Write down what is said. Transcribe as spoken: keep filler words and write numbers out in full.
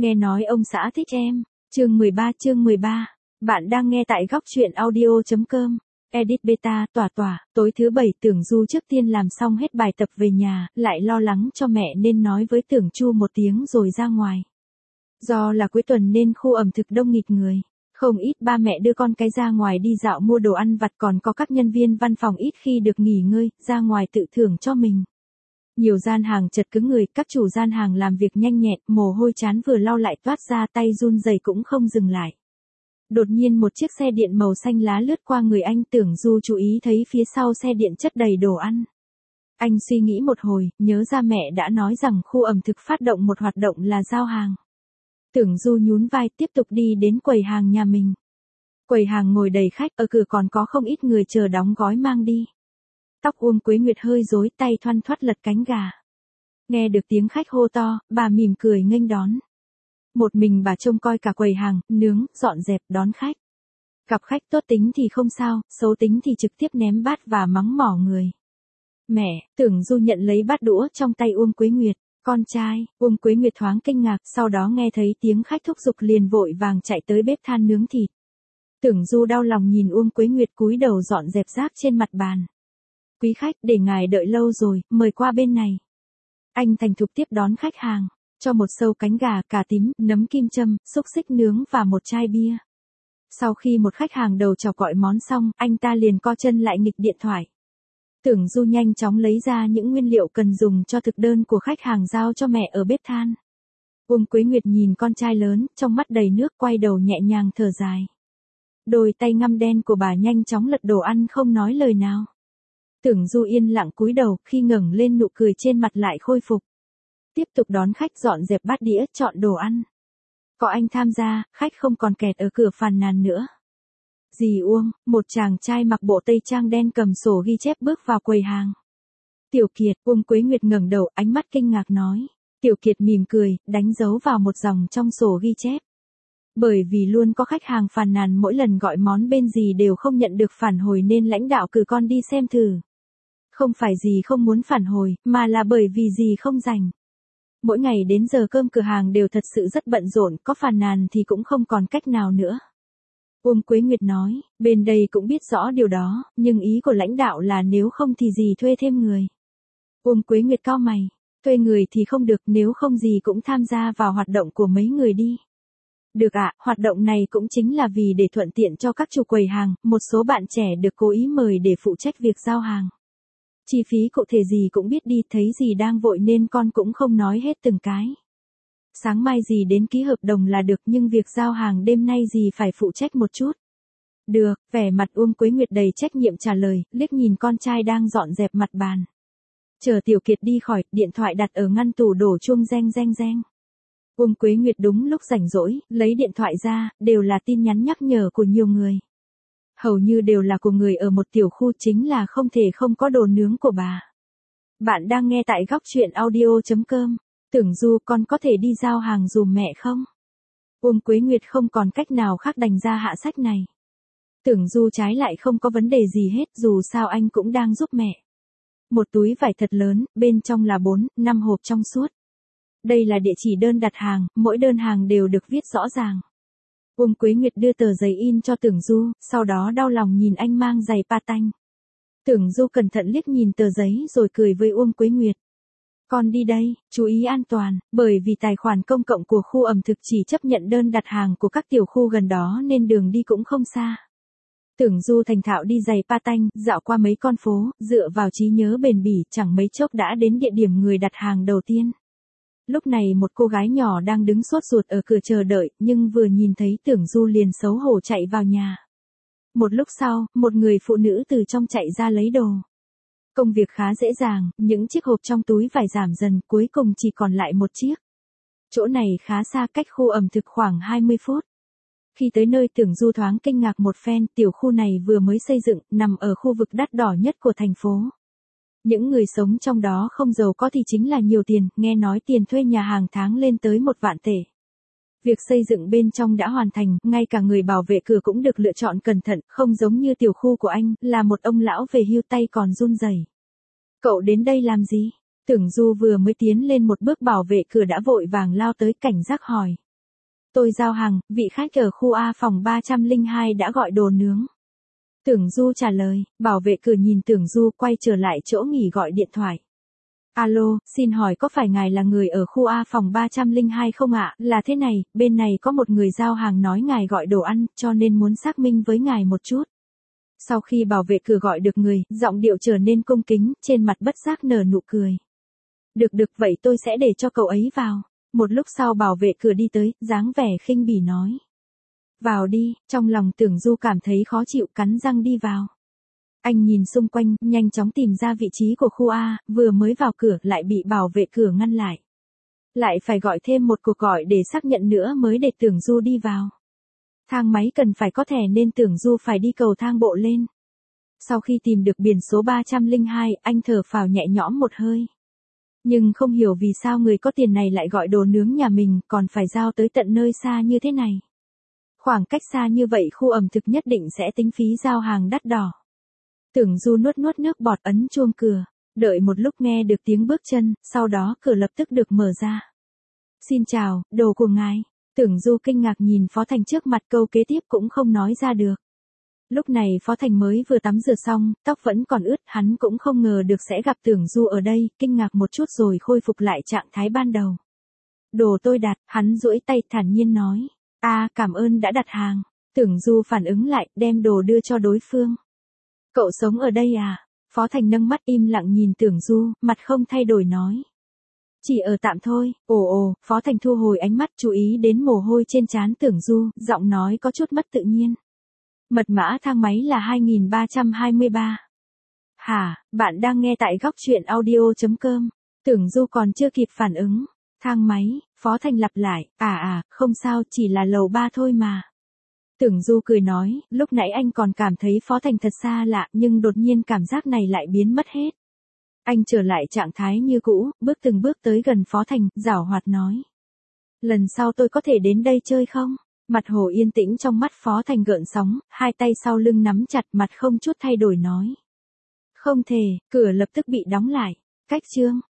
Nghe nói ông xã thích em. Chương mười ba chương mười ba. Bạn đang nghe tại góc truyện audio chấm com. Edit beta, tỏa tỏa, tối thứ bảy Tưởng Du trước tiên làm xong hết bài tập về nhà, lại lo lắng cho mẹ nên nói với Tưởng Chu một tiếng rồi ra ngoài. Do là cuối tuần nên khu ẩm thực đông nghịt người. Không ít ba mẹ đưa con cái ra ngoài đi dạo mua đồ ăn vặt, còn có các nhân viên văn phòng ít khi được nghỉ ngơi, ra ngoài tự thưởng cho mình. Nhiều gian hàng chật cứng người, các chủ gian hàng làm việc nhanh nhẹn, mồ hôi chán vừa lau lại toát ra, tay run rẩy cũng không dừng lại. Đột nhiên một chiếc xe điện màu xanh lá lướt qua người anh. Tưởng Du chú ý thấy phía sau xe điện chất đầy đồ ăn. Anh suy nghĩ một hồi, nhớ ra mẹ đã nói rằng khu ẩm thực phát động một hoạt động là giao hàng. Tưởng Du nhún vai tiếp tục đi đến quầy hàng nhà mình. Quầy hàng ngồi đầy khách, ở cửa còn có không ít người chờ đóng gói mang đi. Tóc Uông Quế Nguyệt hơi rối, tay thoăn thoắt lật cánh gà. Nghe được tiếng khách hô to, bà mỉm cười nghênh đón. Một mình bà trông coi cả quầy hàng, nướng, dọn dẹp, đón khách. Gặp khách tốt tính thì không sao, xấu tính thì trực tiếp ném bát và mắng mỏ người. Mẹ, Tưởng Du nhận lấy bát đũa trong tay Uông Quế Nguyệt. Con trai, Uông Quế Nguyệt thoáng kinh ngạc, sau đó nghe thấy tiếng khách thúc giục liền vội vàng chạy tới bếp than nướng thịt. Tưởng Du đau lòng nhìn Uông Quế Nguyệt cúi đầu dọn dẹp rác trên mặt bàn. Quý khách, để ngài đợi lâu rồi, mời qua bên này. Anh thành thục tiếp đón khách hàng, cho một sâu cánh gà, cà tím, nấm kim châm, xúc xích nướng và một chai bia. Sau khi một khách hàng đầu chọc gọi món xong, anh ta liền co chân lại nghịch điện thoại. Tưởng Du nhanh chóng lấy ra những nguyên liệu cần dùng cho thực đơn của khách hàng giao cho mẹ ở bếp than. Uông Quế Nguyệt nhìn con trai lớn, trong mắt đầy nước, quay đầu nhẹ nhàng thở dài. Đôi tay ngăm đen của bà nhanh chóng lật đồ ăn không nói lời nào. Tưởng Du yên lặng cúi đầu, khi ngẩng lên nụ cười trên mặt lại khôi phục. Tiếp tục đón khách, dọn dẹp bát đĩa, chọn đồ ăn. Có anh tham gia, khách không còn kẹt ở cửa phàn nàn nữa. Dì Uông, một chàng trai mặc bộ tây trang đen cầm sổ ghi chép bước vào quầy hàng. Tiểu Kiệt, Uông Quế Nguyệt ngẩng đầu, ánh mắt kinh ngạc nói. Tiểu Kiệt mỉm cười, đánh dấu vào một dòng trong sổ ghi chép. Bởi vì luôn có khách hàng phàn nàn mỗi lần gọi món bên dì đều không nhận được phản hồi nên lãnh đạo cử con đi xem thử. Không phải dì không muốn phản hồi, mà là bởi vì dì không rảnh. Mỗi ngày đến giờ cơm cửa hàng đều thật sự rất bận rộn, có phàn nàn thì cũng không còn cách nào nữa. Uông Quế Nguyệt nói, bên đây cũng biết rõ điều đó, nhưng ý của lãnh đạo là nếu không thì dì thuê thêm người. Uông Quế Nguyệt cau mày, thuê người thì không được, nếu không dì cũng tham gia vào hoạt động của mấy người đi. Được ạ, hoạt động này cũng chính là vì để thuận tiện cho các chủ quầy hàng, một số bạn trẻ được cố ý mời để phụ trách việc giao hàng. Chi phí cụ thể gì cũng biết đi, thấy dì đang vội nên con cũng không nói hết từng cái. Sáng mai dì đến ký hợp đồng là được, nhưng việc giao hàng đêm nay dì phải phụ trách một chút. Được, vẻ mặt Uông Quế Nguyệt đầy trách nhiệm trả lời, liếc nhìn con trai đang dọn dẹp mặt bàn. Chờ Tiểu Kiệt đi khỏi, điện thoại đặt ở ngăn tủ đổ chuông reng reng reng. Uông Quế Nguyệt đúng lúc rảnh rỗi, lấy điện thoại ra, đều là tin nhắn nhắc nhở của nhiều người. Hầu như đều là của người ở một tiểu khu, chính là không thể không có đồ nướng của bà. Bạn đang nghe tại góc truyện audio chấm com. Tưởng Du, con có thể đi giao hàng dùm mẹ không? Uông Quế Nguyệt không còn cách nào khác đành ra hạ sách này. Tưởng Du trái lại không có vấn đề gì hết, dù sao anh cũng đang giúp mẹ. Một túi vải thật lớn, bên trong là bốn, năm hộp trong suốt. Đây là địa chỉ đơn đặt hàng, mỗi đơn hàng đều được viết rõ ràng. Uông Quế Nguyệt đưa tờ giấy in cho Tưởng Du, sau đó đau lòng nhìn anh mang giày patanh. Tưởng Du cẩn thận liếc nhìn tờ giấy rồi cười với Uông Quế Nguyệt. Con đi đây, chú ý an toàn, bởi vì tài khoản công cộng của khu ẩm thực chỉ chấp nhận đơn đặt hàng của các tiểu khu gần đó nên đường đi cũng không xa. Tưởng Du thành thạo đi giày patanh, dạo qua mấy con phố, dựa vào trí nhớ bền bỉ, chẳng mấy chốc đã đến địa điểm người đặt hàng đầu tiên. Lúc này một cô gái nhỏ đang đứng sốt ruột ở cửa chờ đợi, nhưng vừa nhìn thấy Tưởng Du liền xấu hổ chạy vào nhà. Một lúc sau, một người phụ nữ từ trong chạy ra lấy đồ. Công việc khá dễ dàng, những chiếc hộp trong túi vải giảm dần, cuối cùng chỉ còn lại một chiếc. Chỗ này khá xa, cách khu ẩm thực khoảng hai mươi phút. Khi tới nơi, Tưởng Du thoáng kinh ngạc một phen, tiểu khu này vừa mới xây dựng, nằm ở khu vực đắt đỏ nhất của thành phố. Những người sống trong đó không giàu có thì chính là nhiều tiền, nghe nói tiền thuê nhà hàng tháng lên tới một vạn tệ. Việc xây dựng bên trong đã hoàn thành, ngay cả người bảo vệ cửa cũng được lựa chọn cẩn thận, không giống như tiểu khu của anh, là một ông lão về hưu tay còn run rẩy. Cậu đến đây làm gì? Tưởng Du vừa mới tiến lên một bước, bảo vệ cửa đã vội vàng lao tới cảnh giác hỏi. Tôi giao hàng, vị khách ở khu A phòng ba trăm lẻ hai đã gọi đồ nướng. Tưởng Du trả lời, bảo vệ cửa nhìn Tưởng Du quay trở lại chỗ nghỉ gọi điện thoại. Alo, xin hỏi có phải ngài là người ở khu A phòng ba trăm lẻ hai không ạ? Là thế này, bên này có một người giao hàng nói ngài gọi đồ ăn, cho nên muốn xác minh với ngài một chút. Sau khi bảo vệ cửa gọi được người, giọng điệu trở nên cung kính, trên mặt bất giác nở nụ cười. Được được, vậy tôi sẽ để cho cậu ấy vào. Một lúc sau bảo vệ cửa đi tới, dáng vẻ khinh bỉ nói. Vào đi, trong lòng Tưởng Du cảm thấy khó chịu, cắn răng đi vào. Anh nhìn xung quanh, nhanh chóng tìm ra vị trí của khu A, vừa mới vào cửa lại bị bảo vệ cửa ngăn lại. Lại phải gọi thêm một cuộc gọi để xác nhận nữa mới để Tưởng Du đi vào. Thang máy cần phải có thẻ nên Tưởng Du phải đi cầu thang bộ lên. Sau khi tìm được biển số ba trăm lẻ hai, anh thở phào nhẹ nhõm một hơi. Nhưng không hiểu vì sao người có tiền này lại gọi đồ nướng nhà mình còn phải giao tới tận nơi xa như thế này. Khoảng cách xa như vậy khu ẩm thực nhất định sẽ tính phí giao hàng đắt đỏ. Tưởng Du nuốt nuốt nước bọt ấn chuông cửa, đợi một lúc nghe được tiếng bước chân, sau đó cửa lập tức được mở ra. Xin chào, đồ của ngài. Tưởng Du kinh ngạc nhìn Phó Thành trước mặt, câu kế tiếp cũng không nói ra được. Lúc này Phó Thành mới vừa tắm rửa xong, tóc vẫn còn ướt, hắn cũng không ngờ được sẽ gặp Tưởng Du ở đây, kinh ngạc một chút rồi khôi phục lại trạng thái ban đầu. Đồ tôi đặt, hắn duỗi tay thản nhiên nói. A, à, cảm ơn đã đặt hàng. Tưởng Du phản ứng lại, đem đồ đưa cho đối phương. Cậu sống ở đây à? Phó Thành nâng mắt im lặng nhìn Tưởng Du, mặt không thay đổi nói. Chỉ ở tạm thôi. Ồ ồ, Phó Thành thu hồi ánh mắt, chú ý đến mồ hôi trên trán Tưởng Du, giọng nói có chút mất tự nhiên. Mật mã thang máy là hai nghìn ba trăm hai mươi ba. Hả, bạn đang nghe tại góc truyện audio chấm com. Tưởng Du còn chưa kịp phản ứng. Thang máy, Phó Thành lặp lại, à à, không sao, chỉ là lầu ba thôi mà. Tưởng Du cười nói, lúc nãy anh còn cảm thấy Phó Thành thật xa lạ, nhưng đột nhiên cảm giác này lại biến mất hết. Anh trở lại trạng thái như cũ, bước từng bước tới gần Phó Thành, giảo hoạt nói. Lần sau tôi có thể đến đây chơi không? Mặt hồ yên tĩnh, trong mắt Phó Thành gợn sóng, hai tay sau lưng nắm chặt, mặt không chút thay đổi nói. Không thể, cửa lập tức bị đóng lại. Cách chương.